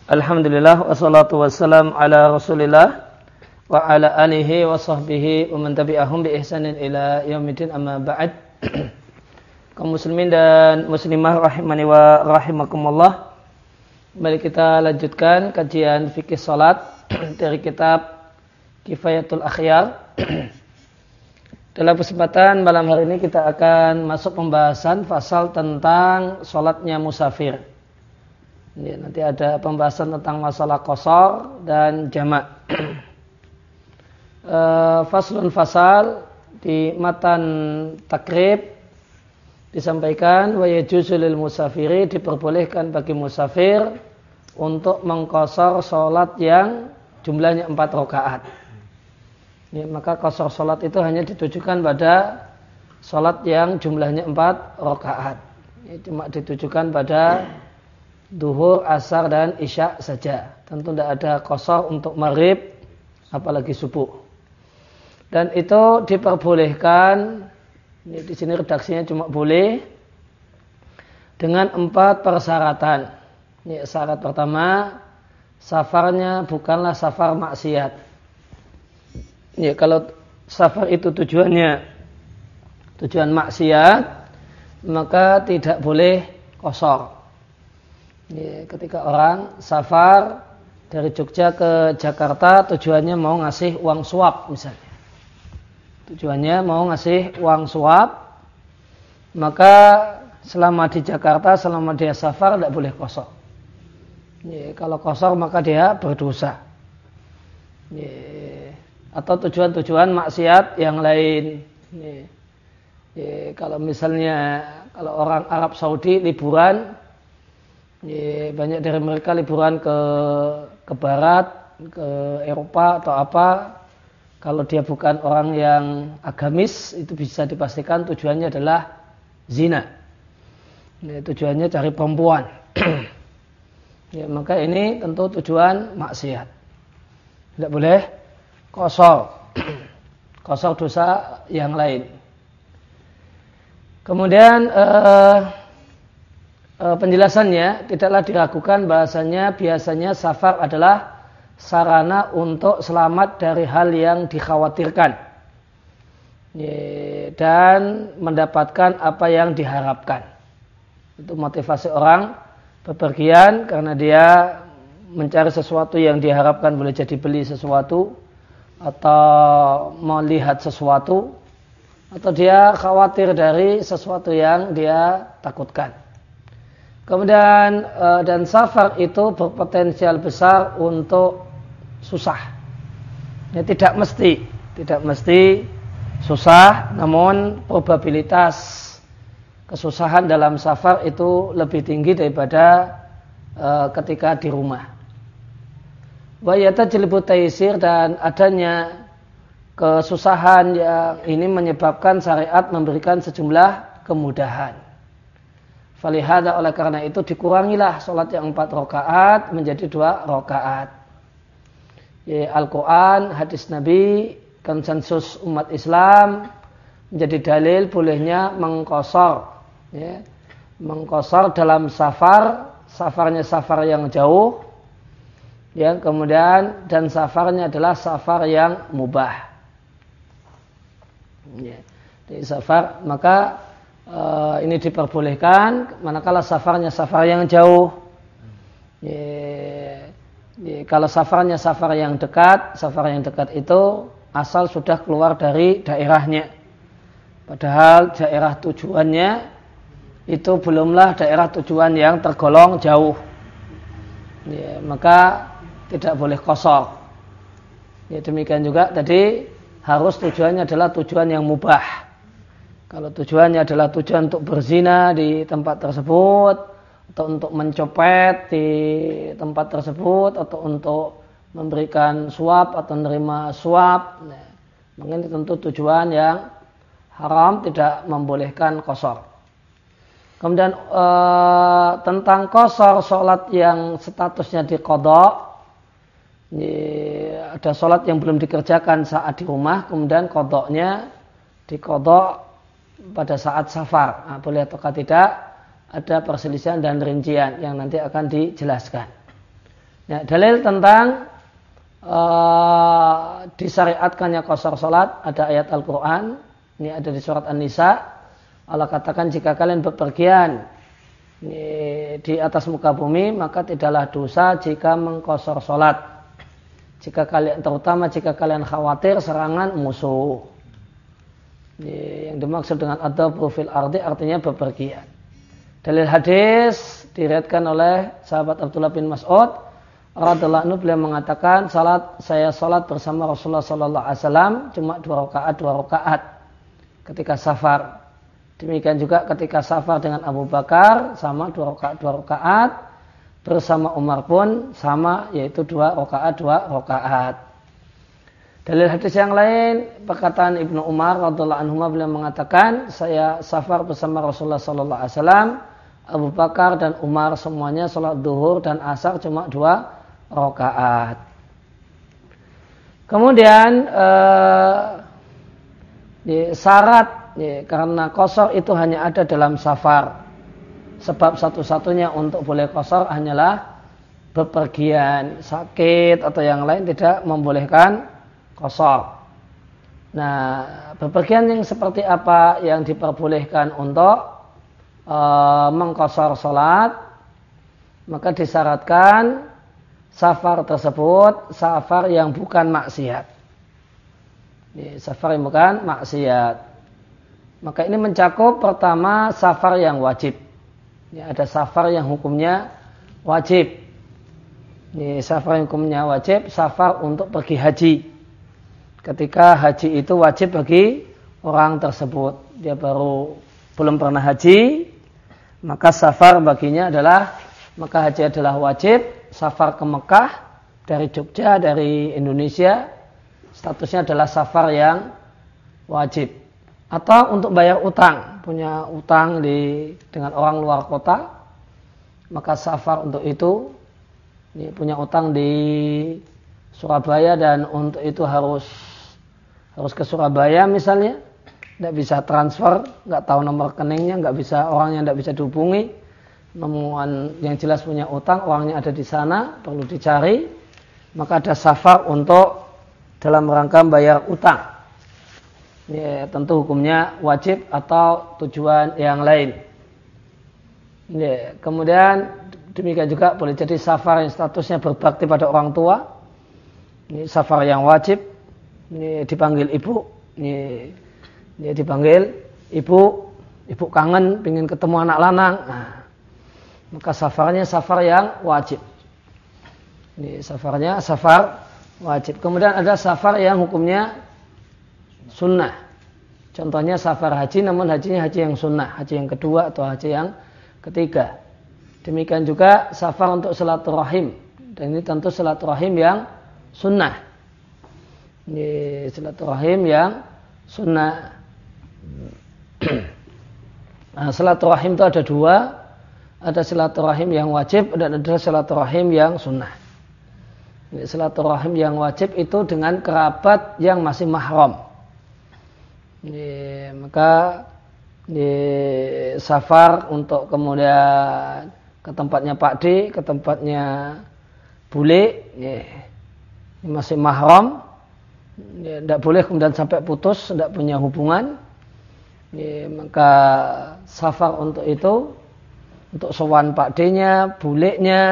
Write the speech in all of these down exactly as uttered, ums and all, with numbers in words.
Alhamdulillah wassalatu wassalam ala Rasulillah wa ala alihi wa sahbihi wa man tabi'ahum bi ihsanin ila yaumil amma ba'd. Kaum muslimin dan muslimah rahimani wa rahimakumullah. Mari kita lanjutkan kajian fikih salat dari kitab Kifayatul Akhyar. Dalam kesempatan malam hari ini kita akan masuk pembahasan pasal tentang salatnya musafir. Ya, nanti ada pembahasan tentang masalah qashar dan jamak. e, faslun fasal di matan takrib disampaikan wa yajuzu lil musafiri, diperbolehkan bagi musafir untuk mengqashar salat yang jumlahnya empat rakaat. Ya, maka qashar salat itu hanya ditujukan pada salat yang jumlahnya empat rakaat. Ya, cuma ditujukan pada duhur, asar, dan isya saja. Tentu tidak ada qashar untuk maghrib, apalagi subuh. Dan itu diperbolehkan, ini di sini redaksinya cuma boleh, dengan empat persyaratan. Ini syarat pertama, safarnya bukanlah safar maksiat. Ya, kalau safar itu tujuannya tujuan maksiat, maka tidak boleh qashar. Ya, ketika orang safar dari Jogja ke Jakarta tujuannya mau ngasih uang suap misalnya. Tujuannya mau ngasih uang suap, maka selama di Jakarta, selama dia safar tidak boleh qashar. Ya, kalau qashar maka dia berdosa. Ya, atau tujuan-tujuan maksiat yang lain. Ya, ya, kalau misalnya kalau orang Arab Saudi liburan, ya, banyak dari mereka liburan ke ke barat, ke Eropa atau apa. Kalau dia bukan orang yang agamis, itu bisa dipastikan tujuannya adalah zina. Ya, tujuannya cari perempuan. Ya, maka ini tentu tujuan maksiat. Tidak boleh qashar. Qashar dosa yang lain. Kemudian eh, penjelasannya tidaklah diragukan bahasanya biasanya safar adalah sarana untuk selamat dari hal yang dikhawatirkan dan mendapatkan apa yang diharapkan. Itu motivasi orang bepergian karena dia mencari sesuatu yang diharapkan, boleh jadi beli sesuatu atau melihat sesuatu, atau dia khawatir dari sesuatu yang dia takutkan. Kemudian dan safar itu berpotensial besar untuk susah. Ya, tidak mesti, tidak mesti susah, namun probabilitas kesusahan dalam safar itu lebih tinggi daripada uh, ketika di rumah. Wa yatajlibu taysir, dan adanya kesusahan yang ini menyebabkan syariat memberikan sejumlah kemudahan. Falihada, oleh karena itu dikurangilah sholat yang empat rakaat menjadi dua rakaat. Ya, Al-Quran, hadis Nabi, konsensus umat Islam menjadi dalil bolehnya mengqashar. Ya, mengqashar dalam safar, safarnya safar yang jauh, ya, kemudian dan safarnya adalah safar yang mubah. Ya, di safar maka Uh, ini diperbolehkan manakala safarnya safar yang jauh. Ya, ya, kalau safarnya safar yang dekat, safar yang dekat itu asal sudah keluar dari daerahnya. Padahal daerah tujuannya itu belumlah daerah tujuan yang tergolong jauh. Ya, maka tidak boleh qashar. Ya, demikian juga tadi harus tujuannya adalah tujuan yang mubah. Kalau tujuannya adalah tujuan untuk berzina di tempat tersebut, atau untuk mencopet di tempat tersebut, atau untuk memberikan suap atau menerima suap, nah, mungkin tentu tujuan yang haram, tidak membolehkan qashar. Kemudian e, tentang qashar sholat yang statusnya diqadha, ada sholat yang belum dikerjakan saat di rumah, kemudian qadhanya diqadha pada saat safar, nah, boleh ataukah tidak? Ada perselisihan dan rincian yang nanti akan dijelaskan. Ya, dalil tentang uh, disyariatkannya qasar salat ada ayat Al-Qur'an, ini ada di surat An-Nisa. Allah katakan jika kalian bepergian di atas muka bumi maka tidaklah dosa jika mengqasar salat. Jika kalian terutama jika kalian khawatir serangan musuh. Yang dimaksud dengan adabru fil ardi artinya bepergian. Dalil hadis diriwayatkan oleh sahabat Abdullah bin Mas'ud radhiyallahu anhu, beliau mengatakan salat saya salat bersama Rasulullah sallallahu alaihi wasallam cuma dua rakaat dua rakaat ketika safar. Demikian juga ketika safar dengan Abu Bakar sama dua rakaat dua rakaat, bersama Umar pun sama yaitu dua rakaat dua rakaat. Dalil hadis yang lain perkataan Ibnu Umar radhiyallahu anhu, beliau mengatakan saya safar bersama Rasulullah sallallahu alaihi wasallam, Abu Bakar dan Umar semuanya salat zuhur dan asar cuma dua rakaat. Kemudian eh, syarat ya, karena qasar itu hanya ada dalam safar. Sebab satu-satunya untuk boleh qasar hanyalah bepergian, sakit atau yang lain tidak membolehkan qasar. Nah, bepergian yang seperti apa yang diperbolehkan untuk e, mengqasar salat? Maka disyaratkan safar tersebut safar yang bukan maksiat. Ya, safar yang bukan maksiat. Maka ini mencakup pertama safar yang wajib. Ya, ada safar yang hukumnya wajib. Ini safar yang hukumnya wajib, safar untuk pergi haji. Ketika haji itu wajib bagi orang tersebut, dia baru belum pernah haji, maka safar baginya adalah maka haji adalah wajib. Safar ke Mekah dari Jogja, dari Indonesia, statusnya adalah safar yang wajib. Atau untuk bayar utang, punya utang di dengan orang luar kota, maka safar untuk itu, ini punya utang di Surabaya dan untuk itu harus harus ke Surabaya misalnya, tidak bisa transfer, nggak tahu nomor rekeningnya, nggak bisa orangnya nggak bisa dihubungi, nemuan yang jelas punya utang, orangnya ada di sana, perlu dicari, maka ada safar untuk dalam rangka bayar utang. Ya, tentu hukumnya wajib atau tujuan yang lain. Ya, kemudian demikian juga boleh jadi safar yang statusnya berbakti pada orang tua. Ini safar yang wajib. Ini dipanggil ibu. Ini, ini dipanggil ibu. Ibu kangen, ingin ketemu anak lanang. Nah, maka safarnya safar yang wajib. Ini safarnya safar wajib. Kemudian ada safar yang hukumnya sunnah. Contohnya safar haji, namun hajinya haji yang sunnah, haji yang kedua atau haji yang ketiga. Demikian juga safar untuk silaturahim, dan ini tentu silaturahim yang sunnah. Ini silaturahim yang sunnah. Nah, silaturahim itu ada dua, ada silaturahim yang wajib dan ada silaturahim yang sunnah. Ini silaturahim yang wajib itu dengan kerabat yang masih mahram. Ya, maka di safar untuk kemudian ke tempatnya Pak D, ke tempatnya Bule, ya, ini masih mahram, ya, tidak boleh kemudian sampai putus, tidak punya hubungan. Ya, maka safar untuk itu, untuk sowan Pak D-nya, Bule-nya,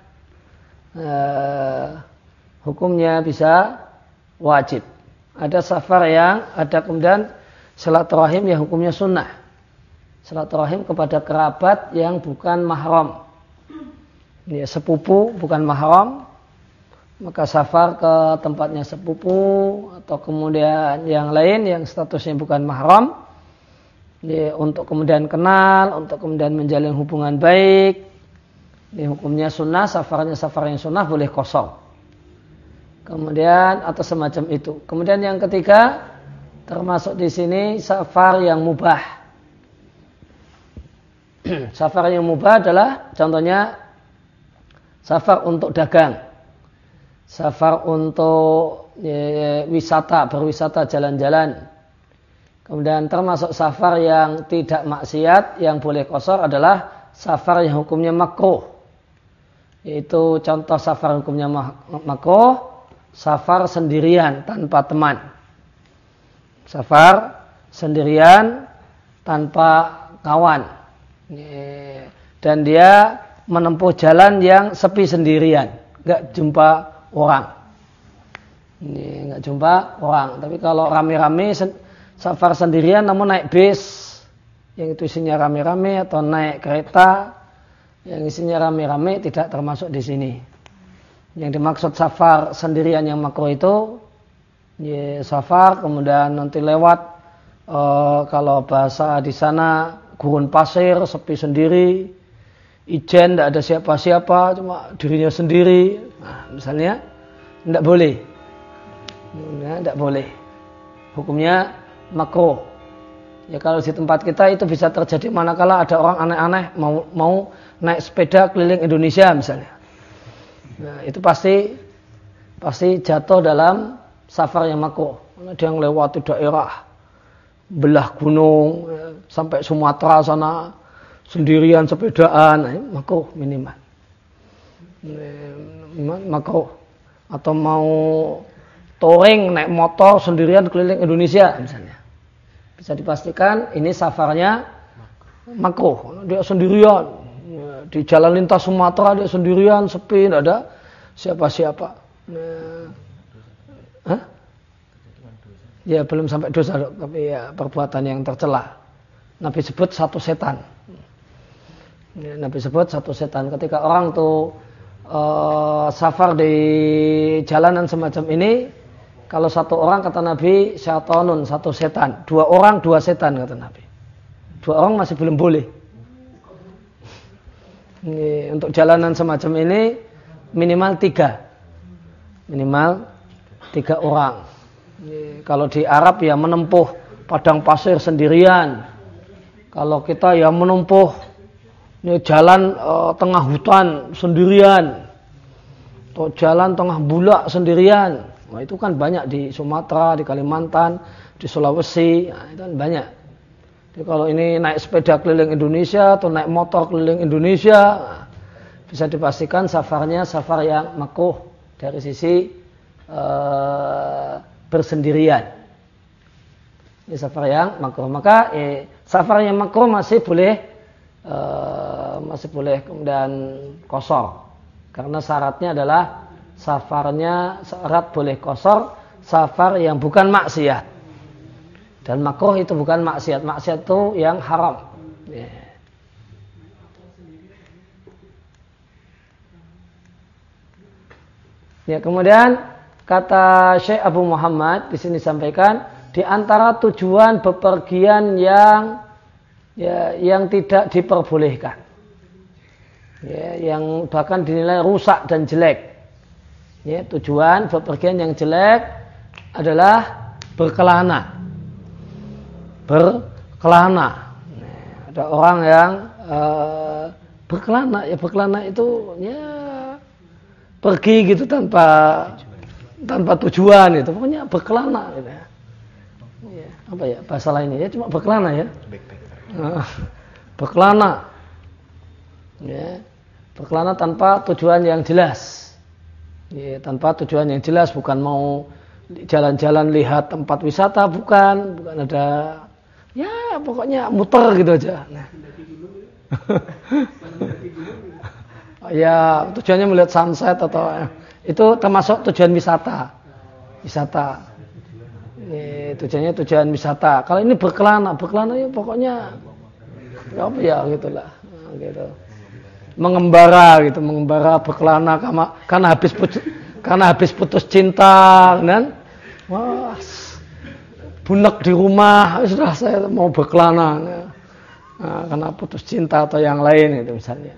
eh, hukumnya bisa wajib. Ada safar yang ada kemudian silaturahim yang hukumnya sunnah. Silaturahim kepada kerabat yang bukan mahram. Ya, sepupu bukan mahram. Maka safar ke tempatnya sepupu atau kemudian yang lain yang statusnya bukan mahram. Ya, untuk kemudian kenal, untuk kemudian menjalin hubungan baik. Ini hukumnya sunnah, safarnya safar yang sunnah boleh kosong. Kemudian atau semacam itu. Kemudian yang ketiga termasuk di sini safar yang mubah. Safar yang mubah adalah contohnya safar untuk dagang, safar untuk ya, wisata, berwisata jalan-jalan. Kemudian termasuk safar yang tidak maksiat yang boleh qasar adalah safar yang hukumnya makruh. Yaitu contoh safar hukumnya makruh, safar sendirian tanpa teman. Safar sendirian tanpa kawan. Dan dia menempuh jalan yang sepi sendirian, enggak jumpa orang. Ini enggak jumpa orang. Tapi kalau rame-rame safar sendirian namun naik bis yang itu isinya rame-rame atau naik kereta yang isinya rame-rame tidak termasuk di sini. Yang dimaksud safar sendirian yang makruh itu ya, safar kemudian nanti lewat e, kalau bahasa di sana gurun pasir sepi sendiri, ijen tidak ada siapa-siapa cuma dirinya sendiri. Nah, misalnya tidak boleh, ya, tidak boleh. Hukumnya makruh. Ya kalau di tempat kita itu bisa terjadi manakala ada orang aneh-aneh mau mau naik sepeda keliling Indonesia misalnya. Nah, itu pasti pasti jatuh dalam safar yang makruh. Dia yang lewati daerah belah gunung ya, sampai Sumatera sana sendirian sepedaan, nah, makruh minimal. Makruh. Atau mau touring naik motor sendirian keliling Indonesia misalnya. Bisa dipastikan ini safarnya makruh. Dia sendirian di jalan lintas Sumatera, dia sendirian sepi, tidak ada siapa-siapa. Nah, hah? Ya belum sampai dosa, tapi ya perbuatan yang tercela. Nabi sebut satu setan. Ya, Nabi sebut satu setan. Ketika orang tuh uh, safar di jalanan semacam ini. Kalau satu orang kata Nabi syaitanun, satu setan. Dua orang, dua setan kata Nabi. Dua orang masih belum boleh. Ini, untuk jalanan semacam ini minimal tiga. Minimal tiga orang. Ini, kalau di Arab ya menempuh padang pasir sendirian. Kalau kita ya menempuh ini jalan uh, tengah hutan sendirian. Atau jalan tengah bulak sendirian. Nah, itu kan banyak di Sumatera, di Kalimantan, di Sulawesi, nah, itu kan banyak. Jadi kalau ini naik sepeda keliling Indonesia atau naik motor keliling Indonesia, nah, bisa dipastikan safarnya safar yang makruh dari sisi uh, bersendirian. Ini safar yang makruh. Maka eh, safar yang makruh masih boleh uh, masih boleh kemudian qashar. Karena syaratnya adalah safarnya syarat boleh qashar safar yang bukan maksiat. Dan makruh itu bukan maksiat. Maksiat itu yang haram. Ya. Ya, kemudian kata Syekh Abu Muhammad di sini sampaikan di antara tujuan bepergian yang ya, yang tidak diperbolehkan. Ya, yang bahkan dinilai rusak dan jelek. Ya, tujuan bepergian yang jelek adalah berkelana. Berkelana. Nah, ada orang yang uh, berkelana, ya berkelana itu ya pergi gitu tanpa tanpa tujuan itu. Pokoknya berkelana gitu ya. Ya, apa ya bahasa lainnya ya cuma berkelana ya. Uh, berkelana. Ya, berkelana tanpa tujuan yang jelas. Ya, tanpa tujuan yang jelas, bukan mau jalan-jalan lihat tempat wisata, bukan, bukan ada, ya pokoknya muter gitu aja. Nah. Ya tujuannya melihat sunset atau itu termasuk tujuan wisata, wisata. Ya, tujuannya tujuan wisata. Kalau ini berkelana, berkelana ya pokoknya, ya apa ya gitulah, nah, gitu. Mengembara gitu, mengembara berkelana karena, karena habis putus, karena habis putus cinta kan, wah bunek di rumah sudah saya mau berkelana nah, karena putus cinta atau yang lain itu misalnya.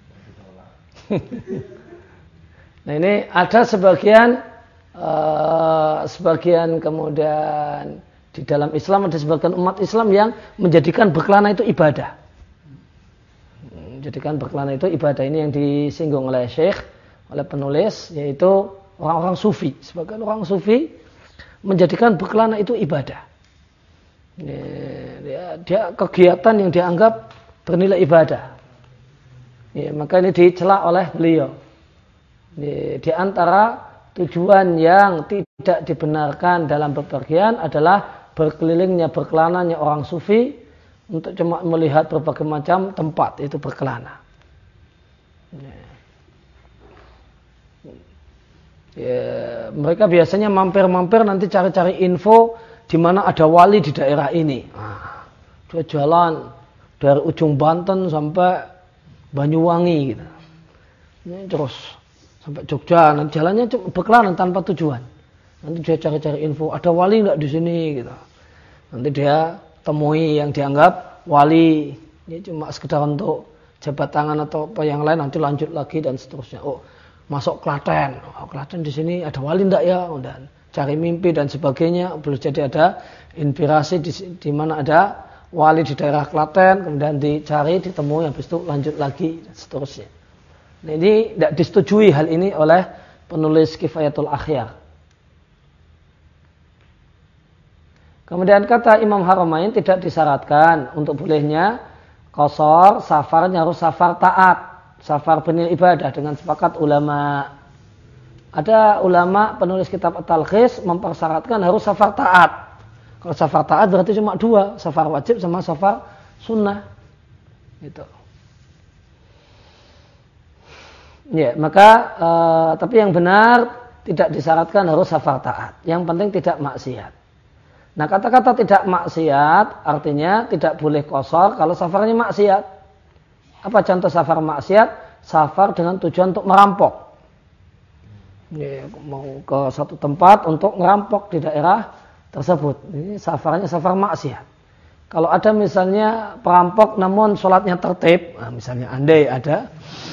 Nah ini ada sebagian uh, sebagian kemudian di dalam Islam ada sebagian umat Islam yang menjadikan berkelana itu ibadah. Menjadikan berkelana itu ibadah. Ini yang disinggung oleh Syekh, oleh penulis, yaitu orang-orang sufi. Sebagian orang sufi menjadikan berkelana itu ibadah. Dia, dia kegiatan yang dianggap bernilai ibadah. Ya, maka ini dicela oleh beliau. Di, di antara tujuan yang tidak dibenarkan dalam bepergian adalah berkelilingnya, berkelananya orang sufi untuk cuma melihat berbagai macam tempat itu berkelana. Ya. Ya, mereka biasanya mampir-mampir nanti cari-cari info di mana ada wali di daerah ini. Nah, dia jalan dari ujung Banten sampai Banyuwangi gitu. Ini terus sampai Jogja, nanti jalannya berkelana tanpa tujuan. Nanti dia cari-cari info, ada wali nggak di sini gitu. Nanti dia temui yang dianggap wali. Ini cuma sekedar untuk jabat tangan atau apa yang lain, nanti lanjut lagi dan seterusnya. Oh, masuk Klaten. Oh, Klaten di sini ada wali enggak ya? Dan cari mimpi dan sebagainya. Boleh jadi ada inspirasi di, di mana ada wali di daerah Klaten, kemudian dicari, ditemui, habis itu lanjut lagi dan seterusnya. Nah, ini tidak disetujui hal ini oleh penulis Kifayatul Akhyar. Kemudian kata Imam Haramain tidak disyaratkan untuk bolehnya qashar, safarnya harus safar taat, safar benil ibadah dengan sepakat ulama. Ada ulama penulis kitab At-Talkhis mempersyaratkan harus safar taat. Kalau safar taat berarti cuma dua, safar wajib sama safar sunnah. Gitu. Ya, maka uh, tapi yang benar tidak disyaratkan harus safar taat. Yang penting tidak maksiat. Nah, kata-kata tidak maksiat artinya tidak boleh qashar kalau safarnya maksiat. Apa contoh safar maksiat? Safar dengan tujuan untuk merampok. Ya, mau ke satu tempat untuk merampok di daerah tersebut. Ini safarnya safar maksiat. Kalau ada misalnya perampok namun sholatnya tertib, nah, misalnya andai ada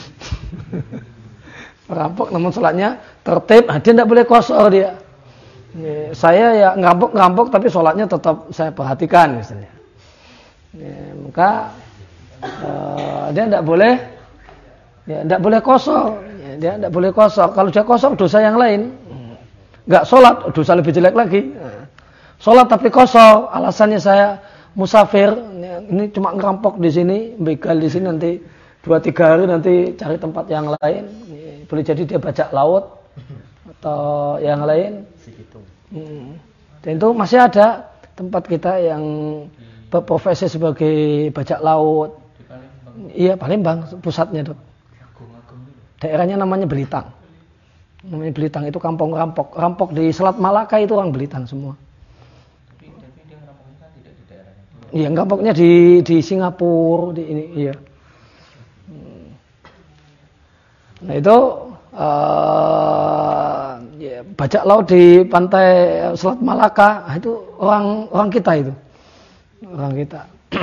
perampok namun sholatnya tertib, nah, dia tidak boleh qashar dia. Ya, saya ya ngerampok-ngerampok tapi sholatnya tetap saya perhatikan misalnya. Ya, maka uh, dia tidak boleh, ya tidak boleh qashar. Ya, dia tidak boleh qashar. Kalau dia qashar dosa yang lain. Enggak sholat dosa lebih jelek lagi. Nah, sholat tapi qashar, alasannya saya musafir, ini cuma ngerampok di sini, begal di sini, nanti dua tiga hari nanti cari tempat yang lain. Boleh jadi dia bajak laut atau yang lain. Hmm. Dan itu masih ada tempat kita yang berprofesi sebagai bajak laut. Iya, Palembang pusatnya, Dok. Daerahnya namanya Belitang. Namanya Belitang, itu kampung rampok. Rampok di Selat Malaka itu orang Belitang semua. Tapi, tapi dia ngerampoknya tidak di daerahnya. Iya, ngerampoknya di di Singapura, di ini, iya. Nah itu uh, ya, bajak laut di pantai Selat Malaka, nah, itu orang orang kita itu, orang kita.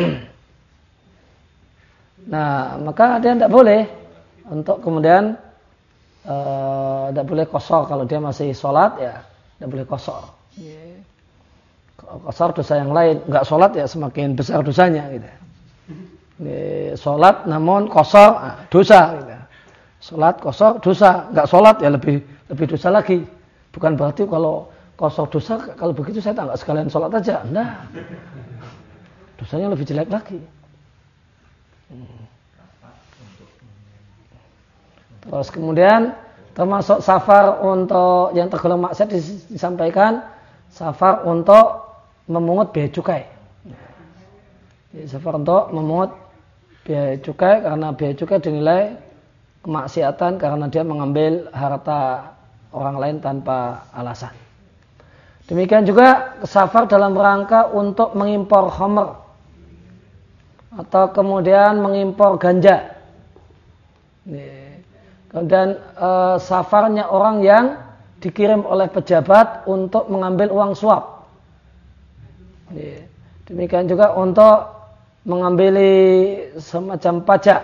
Nah, maka dia tidak boleh untuk kemudian tidak uh, boleh qashar kalau dia masih sholat, ya tidak boleh qashar. Yeah. Qashar dosa yang lain, nggak sholat ya semakin besar dosanya gitu. Yeah, sholat namun qashar nah, dosa gitu. Sholat qashar dosa, nggak sholat ya lebih lebih dosa lagi. Bukan berarti kalau qashar dosa, kalau begitu saya tak nggak sekalian sholat aja, nah dosanya lebih jelek lagi. Hmm. Terus kemudian termasuk safar untuk yang tergolong maksiat disampaikan safar untuk memungut biaya cukai. Jadi, safar untuk memungut biaya cukai karena biaya cukai dinilai kemaksiatan karena dia mengambil harta orang lain tanpa alasan. Demikian juga safar dalam rangka untuk mengimpor khamr atau kemudian mengimpor ganja. Kemudian eh, safarnya orang yang dikirim oleh pejabat untuk mengambil uang suap. Demikian juga untuk mengambil semacam pajak.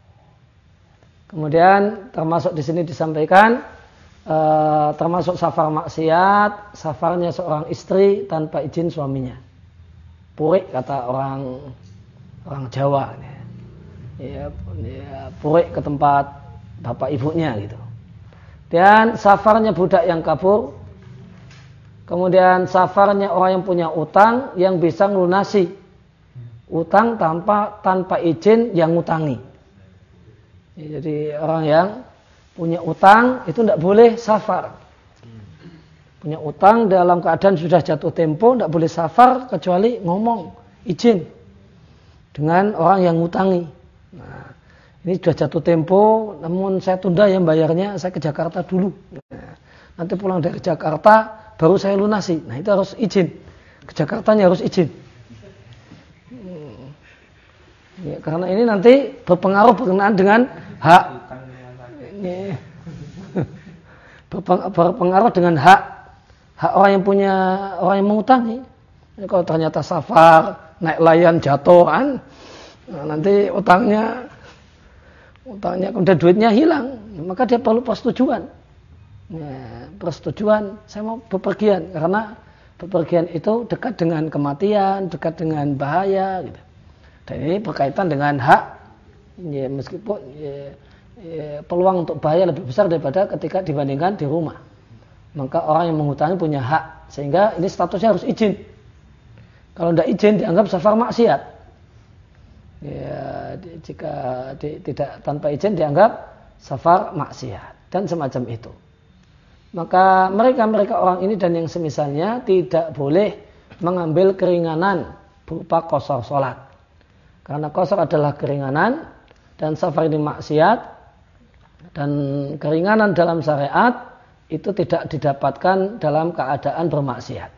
Kemudian termasuk di sini disampaikan eh, termasuk safar maksiat, safarnya seorang istri tanpa izin suaminya. Purik kata orang orang Jawa. Ya, ya, purik ke tempat bapak ibunya gitu. Dan safarnya budak yang kabur. Kemudian safarnya orang yang punya utang yang bisa melunasi utang tanpa tanpa izin yang ngutangi. Ya, jadi orang yang punya utang itu tidak boleh safar. Punya utang dalam keadaan sudah jatuh tempo tidak boleh safar kecuali ngomong izin dengan orang yang ngutangi. Nah, ini sudah jatuh tempo, namun saya tunda ya bayarnya, saya ke Jakarta dulu. Nah, nanti pulang dari Jakarta baru saya lunasi. Nah itu harus izin. Ke Jakartanya harus izin. Ya, karena ini nanti berpengaruh berkenaan dengan hak. Ini berpengaruh dengan hak hak orang yang punya orang yang mengutangi. Ini kalau ternyata safar naik layan jatuh kan, nah, nanti utangnya utangnya kemudian duitnya hilang, maka dia perlu persetujuan. Ya, persetujuan saya mau bepergian karena bepergian itu dekat dengan kematian, dekat dengan bahaya gitu. Dan ini berkaitan dengan hak, ya, meskipun ya, ya, peluang untuk bahaya lebih besar daripada ketika dibandingkan di rumah. Maka orang yang menghutangi punya hak, sehingga ini statusnya harus izin. Kalau tidak izin dianggap safar maksiat. Ya, jika di, tidak tanpa izin dianggap safar maksiat dan semacam itu. Maka mereka-mereka orang ini dan yang semisalnya tidak boleh mengambil keringanan berupa qashar salat. Karena qashar adalah keringanan dan safar ini maksiat, dan keringanan dalam syariat itu tidak didapatkan dalam keadaan bermaksiat.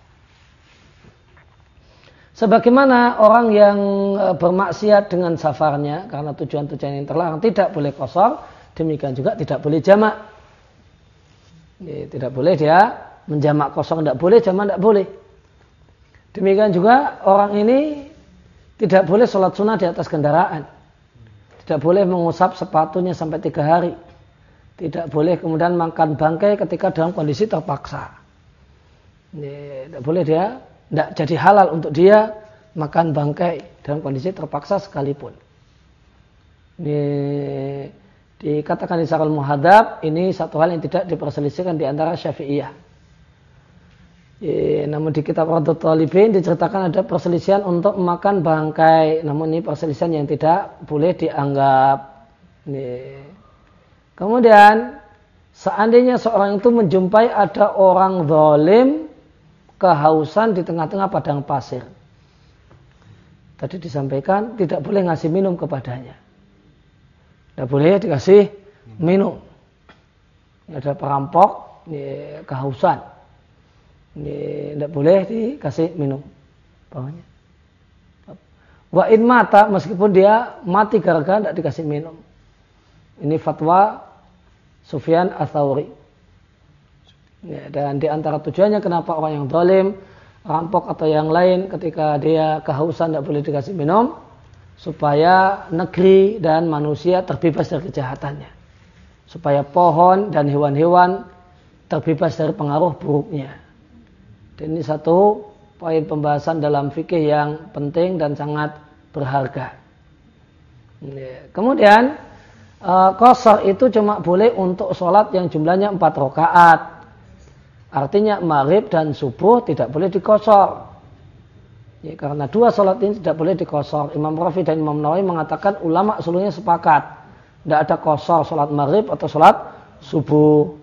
Sebagaimana orang yang bermaksiat dengan safarnya karena tujuan-tujuan yang terlarang tidak boleh qashar, demikian juga tidak boleh jamak. Tidak boleh dia menjamak qashar, tidak boleh, jamak tidak boleh. Demikian juga orang ini tidak boleh sholat sunnah di atas kendaraan. Tidak boleh mengusap sepatunya sampai tiga hari. Tidak boleh kemudian makan bangkai ketika dalam kondisi terpaksa. Tidak boleh dia, tidak jadi halal untuk dia makan bangkai dalam kondisi terpaksa sekalipun. Ini dikatakan di Syarhul Muhadzab, ini satu hal yang tidak diperselisihkan di antara Syafi'iyah. E, namun di kitab Radut Talibin diceritakan ada perselisihan untuk memakan bangkai. Namun ini perselisihan yang tidak boleh dianggap. E. Kemudian seandainya seorang itu menjumpai ada orang zalim kehausan di tengah-tengah padang pasir. Tadi disampaikan tidak boleh ngasih minum kepadanya. Tidak boleh dikasih minum. Ini ada perampok e, kehausan. Tidak boleh dikasih minum. Bawahnya. Wa in mata, meskipun dia mati gara-gara tidak dikasih minum. Ini fatwa Sufyan Ats-Tsauri. Ya, dan di antara tujuannya kenapa orang yang zalim, rampok atau yang lain ketika dia kehausan tidak boleh dikasih minum, supaya negeri dan manusia terbebas dari kejahatannya. Supaya pohon dan hewan-hewan terbebas dari pengaruh buruknya. Dan ini satu poin pembahasan dalam fikih yang penting dan sangat berharga. Kemudian qashar itu cuma boleh untuk sholat yang jumlahnya empat rakaat. Artinya maghrib dan subuh tidak boleh diqashar. Ya, karena dua sholat ini tidak boleh diqashar. Imam Rafi dan Imam Nawawi mengatakan ulama seluruhnya sepakat. Tidak ada qashar sholat maghrib atau sholat subuh.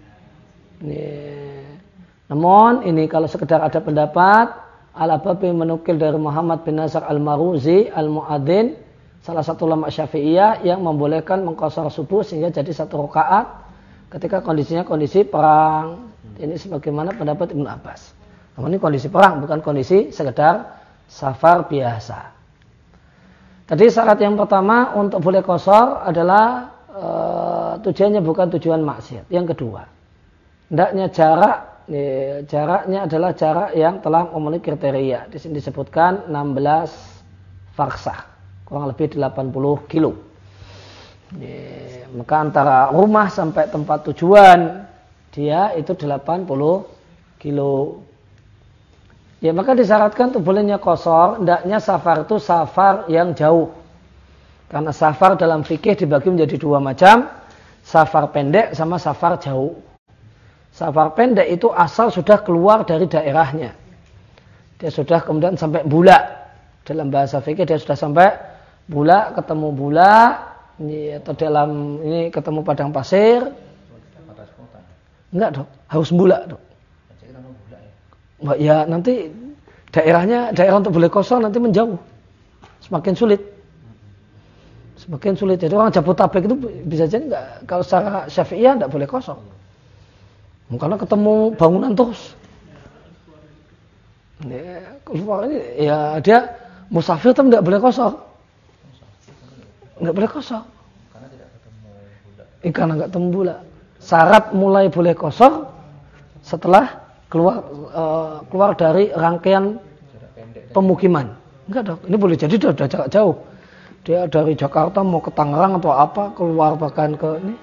Ini. Namun ini kalau sekedar ada pendapat, Al-Ababi menukil dari Muhammad bin Nasr Al-Maruzi Al-Mu'adzin, salah satu ulama Syafi'iyah yang membolehkan mengqashar subuh sehingga jadi satu rakaat ketika kondisinya kondisi perang. Ini sebagaimana pendapat Ibnu Abbas. Namun ini kondisi perang, bukan kondisi sekedar safar biasa. Tadi syarat yang pertama untuk boleh qashar adalah e, tujuannya bukan tujuan maksiat. Yang kedua, hendaknya jarak. Ini, jaraknya adalah jarak yang telah memenuhi kriteria. Di sini disebutkan enam belas farsah, kurang lebih delapan puluh kilo. Ini, maka antara rumah sampai tempat tujuan dia itu delapan puluh kilo. Ya, maka disyaratkan tuh bolehnya qashar, hendaknya safar itu safar yang jauh. Karena safar dalam fikih dibagi menjadi dua macam, safar pendek sama safar jauh. Safar pendek itu asal sudah keluar dari daerahnya. Dia sudah kemudian sampai Bulak. Dalam bahasa fikih dia sudah sampai Bulak, ketemu Bulak. ini, atau dalam ini ketemu padang pasir. Enggak dok, harus bulak dok. Ya nanti daerahnya daerah untuk boleh kosong nanti menjauh, semakin sulit, semakin sulit. Jadi orang Jabodetabek itu bisa jadi enggak, kalau secara Syafi'iyah enggak boleh kosong, karena ketemu bangunan terus. Ya, keluar ini, ya dia musafir tapi enggak boleh kosong, enggak boleh kosong. Karena tidak ketemu bulak. Eh, karena enggak ketemu bulak. Syarat mulai boleh kosong setelah keluar uh, keluar dari rangkaian pemukiman. Enggak dong, ini boleh jadi sudah jarak jauh. Dia dari Jakarta mau ke Tangerang atau apa, keluar bahkan ke ini.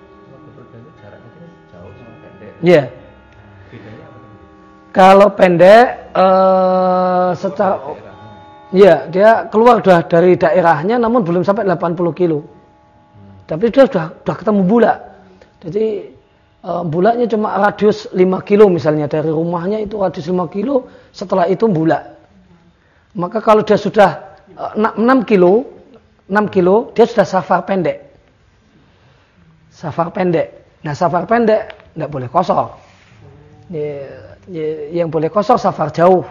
Iya. Yeah. Kalau pendek uh, secara iya, dia keluar sudah dari daerahnya namun belum sampai delapan puluh kilo. Tapi dia sudah sudah ketemu bulak. Jadi Uh, bulaknya cuma radius lima kilo misalnya dari rumahnya itu radius lima kilo, setelah itu bulak. Maka kalau dia sudah uh, enam kilo, enam kilo dia sudah safar pendek. Safar pendek. Nah, safar pendek enggak boleh kosor. Yang boleh kosor safar jauh.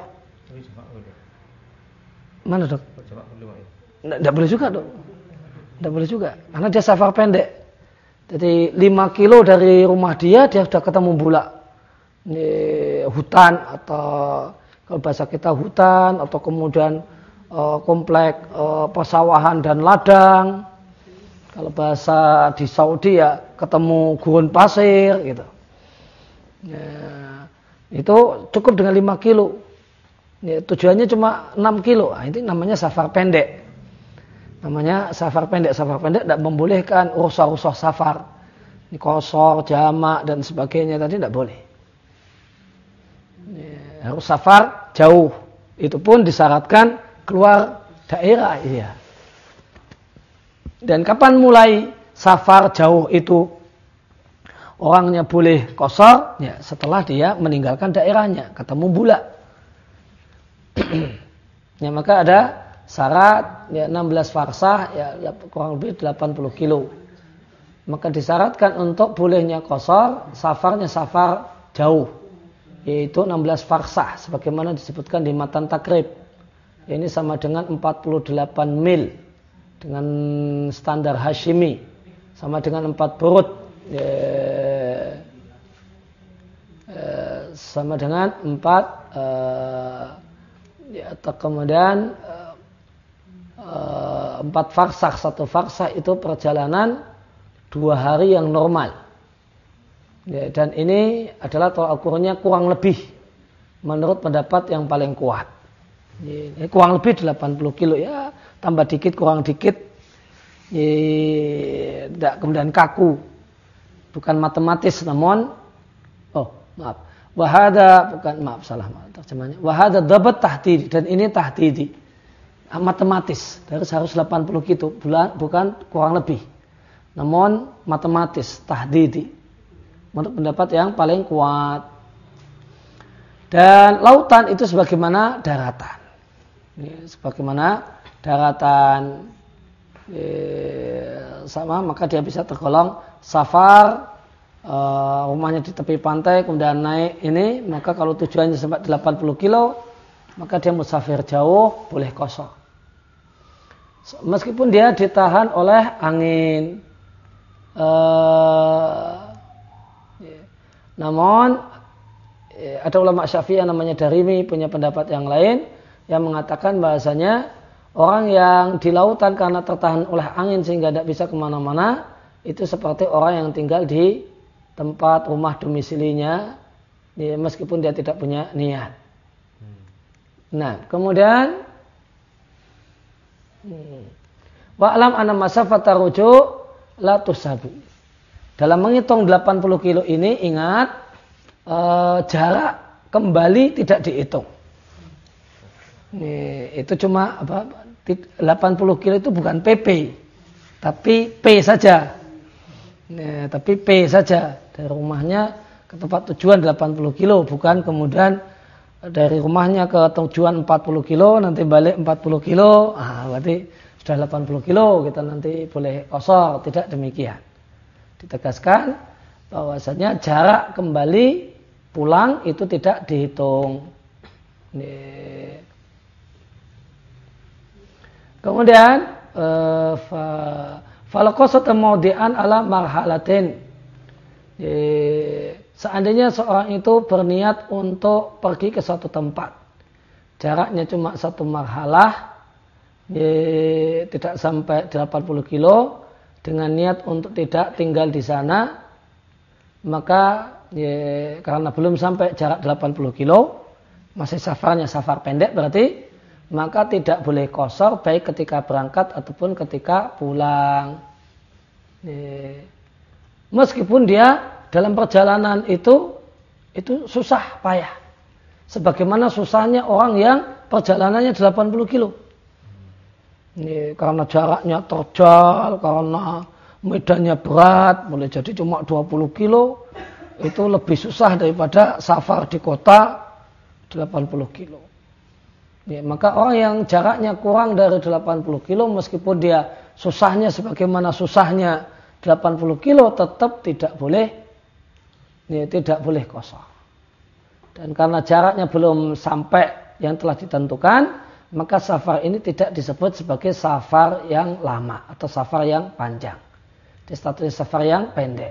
Mana dok? Enggak boleh juga dok. Enggak boleh juga karena dia safar pendek. Jadi lima kilo dari rumah dia, dia sudah ketemu bulak. Ini hutan atau kalau bahasa kita hutan atau kemudian uh, komplek uh, persawahan dan ladang. Kalau bahasa di Saudi ya ketemu gurun pasir gitu. Ya, itu cukup dengan lima kilo. Ya, tujuannya cuma enam kilo. Nah, itu namanya safar pendek. Namanya safar pendek. Safar pendek tidak membolehkan rusak-rusak safar. Ini kosor, jamak dan sebagainya tadi tidak boleh. Ya, harus safar jauh. Itu pun disyaratkan keluar daerah. Iya. Dan kapan mulai safar jauh itu orangnya boleh kosor? Ya, setelah dia meninggalkan daerahnya, ketemu bulak. Ya, maka ada syarat ya enam belas farsah ya, ya kurang lebih delapan puluh kilo. Maka disyaratkan untuk bolehnya qashar safarnya safar jauh yaitu enam belas farsah sebagaimana disebutkan di matan takrib. Ini sama dengan empat puluh delapan mil dengan standar Hashimi, sama dengan empat burud ya, eh, sama dengan empat eh, ya, atau kemudian empat farsah, satu farsah itu perjalanan dua hari yang normal. Ya, dan ini adalah tolak ukurnya kurang lebih menurut pendapat yang paling kuat. Ya, kurang lebih delapan puluh kilo ya, tambah dikit kurang dikit. Ya, tidak kemudian kaku. Bukan matematis namun oh, maaf. Wahada bukan maaf salah maaf terjemahnya. Wahada dabat tahdidi dan ini tahdidi. Matematis dari harus delapan puluh kilo bulan bukan kurang lebih namun matematis tahdidi menurut pendapat yang paling kuat. Dan lautan itu sebagaimana daratan ya, sebagaimana daratan ya, sama maka dia bisa tergolong safar uh, rumahnya di tepi pantai kemudian naik ini maka kalau tujuannya sampai delapan puluh kilo maka dia musafir jauh boleh kosong. Meskipun dia ditahan oleh angin. Uh, ya. Namun ya, ada ulama Syafi'i yang namanya Darimi punya pendapat yang lain yang mengatakan bahasanya orang yang di lautan karena tertahan oleh angin sehingga tidak bisa kemana-mana itu seperti orang yang tinggal di tempat rumah domisilinya ya, meskipun dia tidak punya niat. Nah, kemudian wa'lam anna masafata ruju' la tusabu. Dalam menghitung delapan puluh kilo ini ingat e, jarak kembali tidak dihitung. Ini, itu cuma apa, delapan puluh kilo itu bukan P P tapi P saja. Ini, tapi P saja dari rumahnya ke tempat tujuan delapan puluh kilo bukan kemudian dari rumahnya ke tujuan empat puluh kilo nanti balik empat puluh kilo. Ah, berarti sudah delapan puluh kilo kita nanti boleh qashar, tidak demikian. Ditegaskan bahwasanya jarak kembali pulang itu tidak dihitung. Kemudian fal qasata mawdi'an ala marhalatin. Seandainya seorang itu berniat untuk pergi ke suatu tempat, jaraknya cuma satu marhalah, tidak sampai delapan puluh kilo, dengan niat untuk tidak tinggal di sana, maka ya, karena belum sampai jarak delapan puluh kilo, masih safarnya safar pendek berarti, maka tidak boleh qashar baik ketika berangkat ataupun ketika pulang. Ya. Meskipun dia dalam perjalanan itu itu susah payah, sebagaimana susahnya orang yang perjalanannya delapan puluh kilo. Ini karena jaraknya terjal, karena medannya berat, boleh jadi cuma dua puluh kilo, itu lebih susah daripada safar di kota delapan puluh kilo. Ya, maka orang yang jaraknya kurang dari delapan puluh kilo, meskipun dia susahnya sebagaimana susahnya delapan puluh kilo, tetap tidak boleh, ya, tidak boleh qashar. Dan karena jaraknya belum sampai yang telah ditentukan, maka safar ini tidak disebut sebagai safar yang lama atau safar yang panjang. Di statusnya safar yang pendek.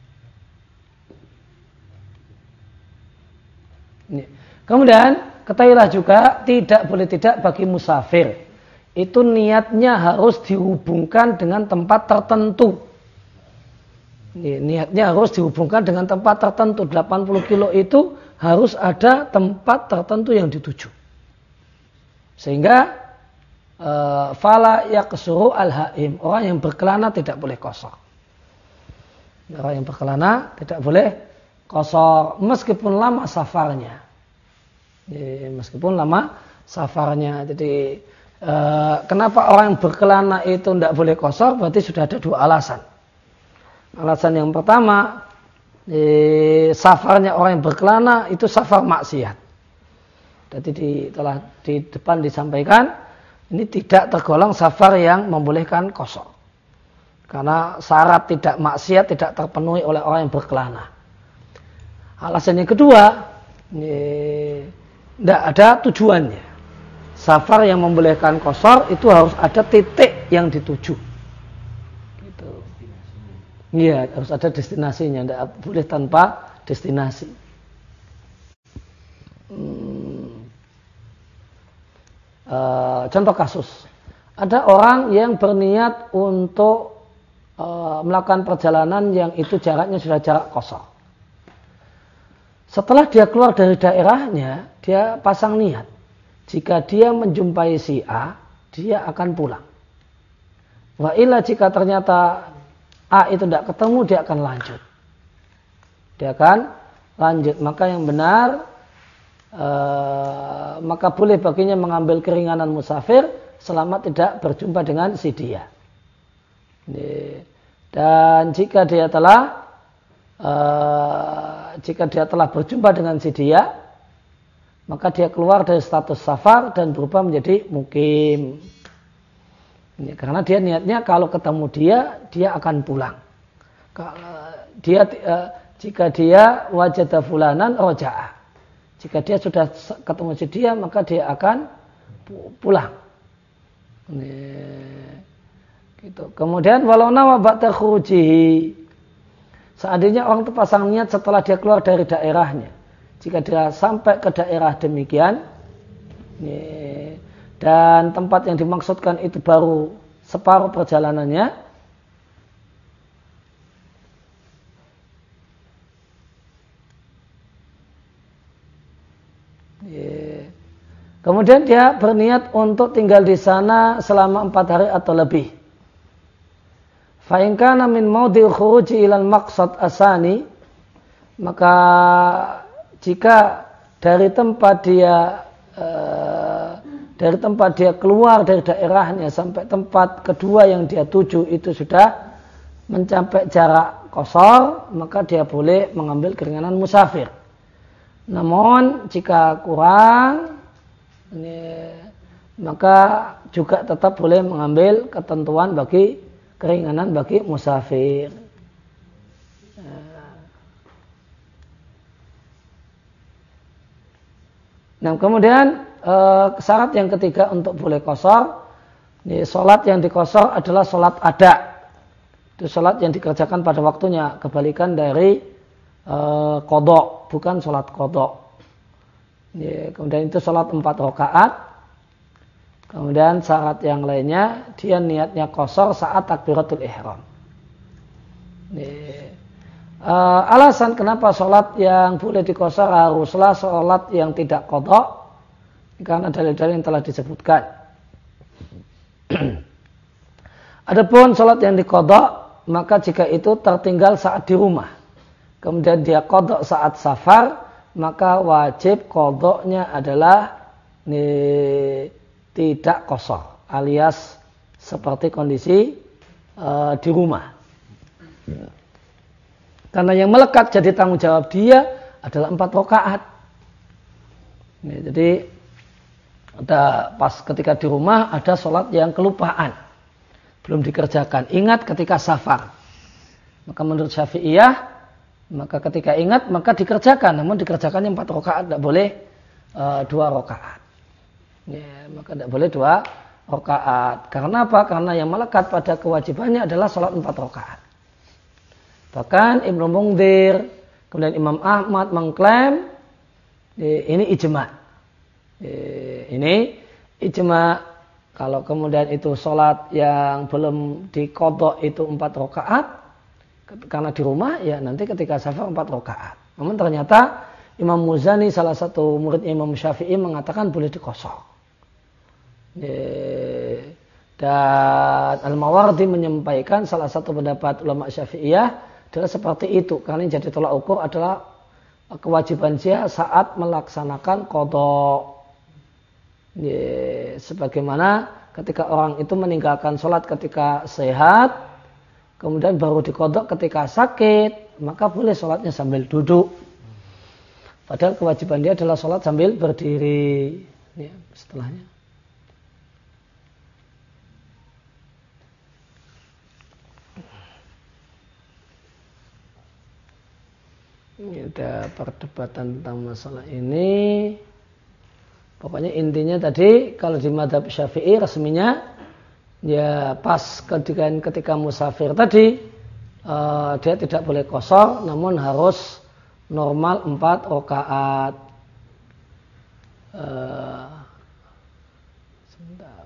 Ini. Kemudian ketahuilah juga tidak boleh tidak bagi musafir. Itu niatnya harus dihubungkan dengan tempat tertentu. Ini, niatnya harus dihubungkan dengan tempat tertentu. delapan puluh kilo itu harus ada tempat tertentu yang dituju. Sehingga uh, fala yaqsuru al-haim, orang yang berkelana tidak boleh qashar. Orang yang berkelana tidak boleh qashar meskipun lama safarnya. Jadi, meskipun lama safarnya. Jadi uh, kenapa orang yang berkelana itu tidak boleh qashar? Berarti sudah ada dua alasan. Alasan yang pertama, eh, safarnya orang yang berkelana itu safar maksiat. Jadi di, telah di depan disampaikan, ini tidak tergolong safar yang membolehkan qashar. Karena syarat tidak maksiat tidak terpenuhi oleh orang yang berkelana. Alasan yang kedua, tidak ada tujuannya. Safar yang membolehkan qashar itu harus ada titik yang dituju. Gitu. Iya, harus ada destinasinya. Tidak boleh tanpa destinasi. Hmm. Uh, contoh kasus, ada orang yang berniat untuk uh, melakukan perjalanan yang itu jaraknya sudah jarak qashar. Setelah dia keluar dari daerahnya, dia pasang niat, jika dia menjumpai si A, dia akan pulang. Wa illa jika ternyata A itu tidak ketemu, dia akan lanjut. Dia akan lanjut. Maka yang benar, Uh, maka boleh baginya mengambil keringanan musafir selama tidak berjumpa dengan si dia. Dan jika dia telah uh, jika dia telah berjumpa dengan si dia, maka dia keluar dari status safar dan berubah menjadi mukim. Ini, karena dia niatnya kalau ketemu dia, dia akan pulang. Dia uh, jika dia wajada fulanan roja'a. Jika dia sudah ketemu si dia, maka dia akan pulang. Gitu. Kemudian walau nawa ba'da khurujihi, seandainya orang itu pasang niat setelah dia keluar dari daerahnya, jika dia sampai ke daerah demikian dan tempat yang dimaksudkan itu baru separuh perjalanannya, kemudian dia berniat untuk tinggal di sana selama empat hari atau lebih. Fa in kana min maudhi'il khuruji ilal maqsad asani, maka jika dari tempat dia eh, dari tempat dia keluar dari daerahnya sampai tempat kedua yang dia tuju itu sudah mencapai jarak qashar, maka dia boleh mengambil keringanan musafir. Namun jika kurang, ini, maka juga tetap boleh mengambil ketentuan bagi keringanan bagi musafir. Nah, kemudian syarat yang ketiga untuk boleh qashar, sholat yang dikosor adalah sholat ada. Itu sholat yang dikerjakan pada waktunya, kebalikan dari e, qadha, bukan sholat qadha. Ya, kemudian itu sholat empat rakaat. Kemudian syarat yang lainnya, dia niatnya qashar saat takbiratul ihram. Ya. E, alasan kenapa sholat yang boleh dikosor haruslah sholat yang tidak qadha, karena dalil-dalil yang telah disebutkan. Adapun sholat yang diqadha, maka jika itu tertinggal saat di rumah, kemudian dia qadha saat safar, maka wajib qadhanya adalah ini, tidak qashar, alias seperti kondisi uh, di rumah. Karena yang melekat jadi tanggung jawab dia adalah empat rakaat. Jadi ada pas ketika di rumah ada sholat yang kelupaan, belum dikerjakan. Ingat ketika safar. Maka menurut Syafi'iyah, maka ketika ingat maka dikerjakan. Namun dikerjakannya empat rakaat, tidak boleh uh, dua rakaat. Ya, maka tidak boleh dua rakaat. Karena apa? Karena yang melekat pada kewajibannya adalah sholat empat rakaat. Bahkan Ibnu Mungdzir, kemudian Imam Ahmad mengklaim ini ijma. Ini ijma. Kalau kemudian itu sholat yang belum diqadha itu empat rakaat, karena di rumah ya nanti ketika safar empat rakaat. Namun ternyata Imam Muzani, salah satu murid Imam Syafi'i, mengatakan boleh diqashar. Dan Al-Mawardi menyampaikan salah satu pendapat ulama Syafi'iyah adalah seperti itu. Karena yang jadi tolak ukur adalah kewajiban dia saat melaksanakan qadha. Ya, sebagaimana ketika orang itu meninggalkan sholat ketika sehat, kemudian baru diqadha ketika sakit, maka boleh sholatnya sambil duduk. Padahal kewajiban dia adalah sholat sambil berdiri. Ya, setelahnya. Ini ada perdebatan tentang masalah ini. Pokoknya intinya tadi kalau di mazhab Syafi'i resminya ya pas ketika ketika musafir tadi uh, dia tidak boleh qashar, namun harus normal empat rakaat. Uh, sebentar.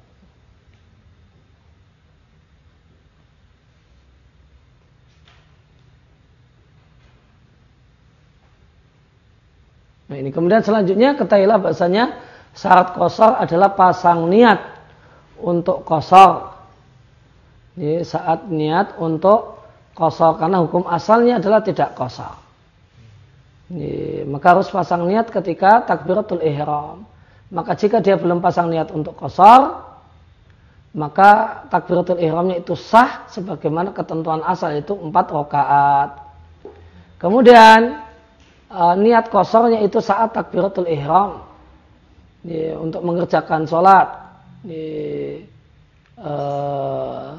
Nah, ini kemudian selanjutnya ketahuilah bahasanya syarat qashar adalah pasang niat untuk qashar. Jadi saat niat untuk qashar, karena hukum asalnya adalah tidak qashar. Jadi, maka harus pasang niat ketika takbiratul ihram. Maka jika dia belum pasang niat untuk qashar, maka takbiratul ihramnya itu sah sebagaimana ketentuan asal itu empat rakaat. Kemudian uh, niat qasharnya itu saat takbiratul ihram. Ya, untuk mengerjakan sholat. Ya, uh,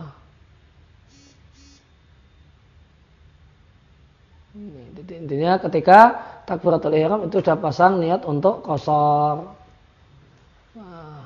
intinya ketika takbiratul ihram itu sudah pasang niat untuk qashar. Uh,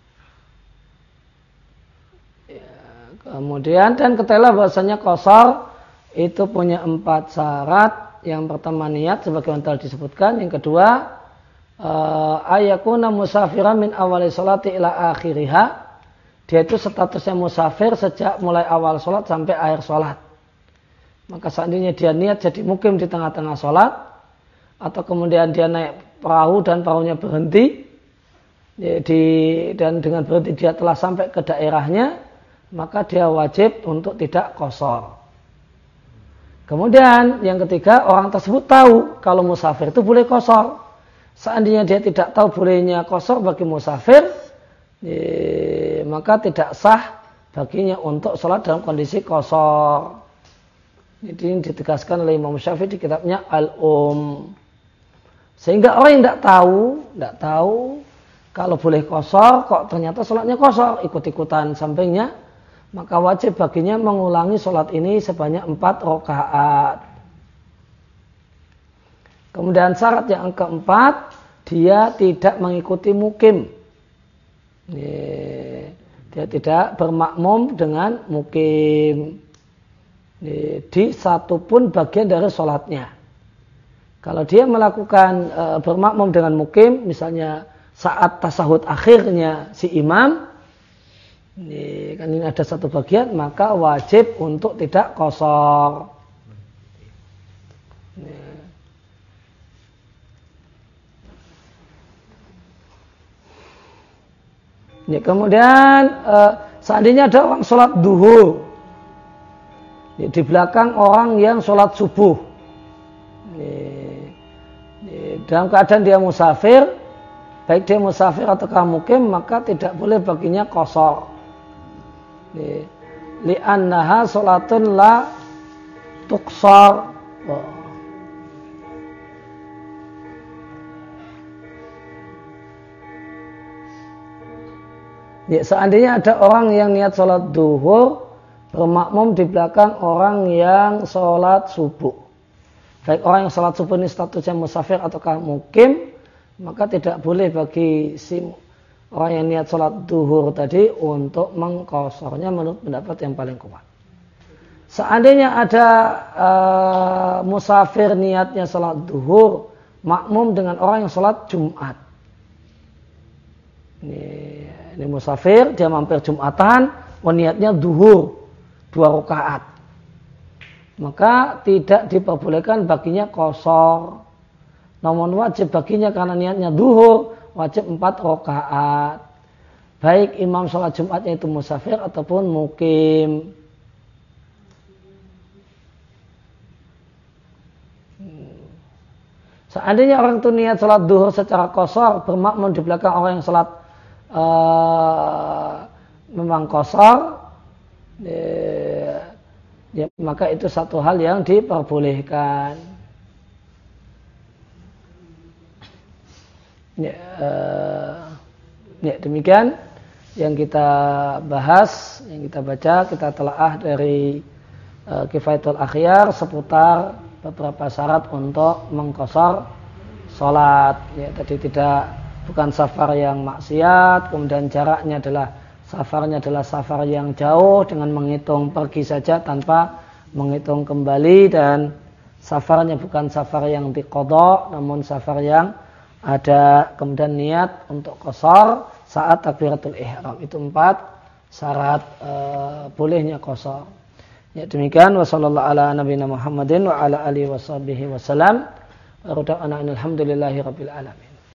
ya, kemudian dan ketahuilah bahasanya qashar itu punya empat syarat. Yang pertama niat sebagaimana telah disebutkan. Yang kedua Uh, ayakuna musafiran min awali sholati ila akhiriha. Dia itu statusnya musafir sejak mulai awal sholat sampai akhir sholat. Maka seandainya dia niat jadi mukim di tengah-tengah sholat, atau kemudian dia naik perahu dan perahunya berhenti, ya, di, dan dengan berhenti dia telah sampai ke daerahnya, maka dia wajib untuk tidak qashar. Kemudian yang ketiga, orang tersebut tahu kalau musafir itu boleh qashar. Seandainya dia tidak tahu bolehnya qashar bagi musafir, ya, maka tidak sah baginya untuk sholat dalam kondisi qashar. Ini ditegaskan oleh Imam Syafi'i di kitabnya Al-Um. Sehingga orang yang tidak tahu, tidak tahu Kalau boleh qashar, kok ternyata sholatnya qashar, ikut-ikutan sampingnya, maka wajib baginya mengulangi sholat ini sebanyak empat rakaat. Kemudian syarat yang keempat, dia tidak mengikuti mukim. Dia tidak bermakmum dengan mukim di satupun bagian dari sholatnya. Kalau dia melakukan bermakmum dengan mukim, misalnya saat tasahud akhirnya si imam, ini, kan ini ada satu bagian, maka wajib untuk tidak qashar. Ini, kemudian eh, seandainya ada orang sholat duhur, ini, di belakang orang yang sholat subuh, ini, ini, dalam keadaan dia musafir, baik dia musafir atau mukim, maka tidak boleh baginya qashar. Li'annaha sholatun la tuqshar. Ya, seandainya ada orang yang niat sholat duhur bermakmum di belakang orang yang sholat subuh, baik orang yang sholat subuh ini statusnya musafir ataukah mukim, maka tidak boleh bagi si orang yang niat sholat duhur tadi untuk mengqasharnya menurut pendapat yang paling kuat. Seandainya ada uh, musafir niatnya sholat duhur makmum dengan orang yang sholat Jumat, ini, ini musafir, dia mampir Jumatan, niatnya duhur dua rakaat, maka tidak diperbolehkan baginya qashar. Namun wajib baginya karena niatnya duhur, wajib empat rakaat. Baik imam sholat Jumatnya itu musafir ataupun mukim. Seandainya orang itu niat sholat duhur secara qashar, bermakmum di belakang orang yang sholat uh, memang qashar, ya, ya, maka itu satu hal yang diperbolehkan. Ya, uh, ya, demikian yang kita bahas, yang kita baca, kita telaah dari uh, Kifayatul Akhyar seputar beberapa syarat untuk mengqashar sholat. Ya, tadi tidak bukan safar yang maksiat, kemudian jaraknya adalah safarnya adalah safar yang jauh dengan menghitung pergi saja tanpa menghitung kembali, dan safarnya bukan safar yang diqadha namun safar yang ada kemudian niat untuk qashar saat takbiratul ihram. Itu empat syarat e, bolehnya qashar. Ya, demikian wa sallallahu ala nabiyina Muhammadin wa ala alihi washabihi wasallam. Wa alhamdulillahi rabbil alamin.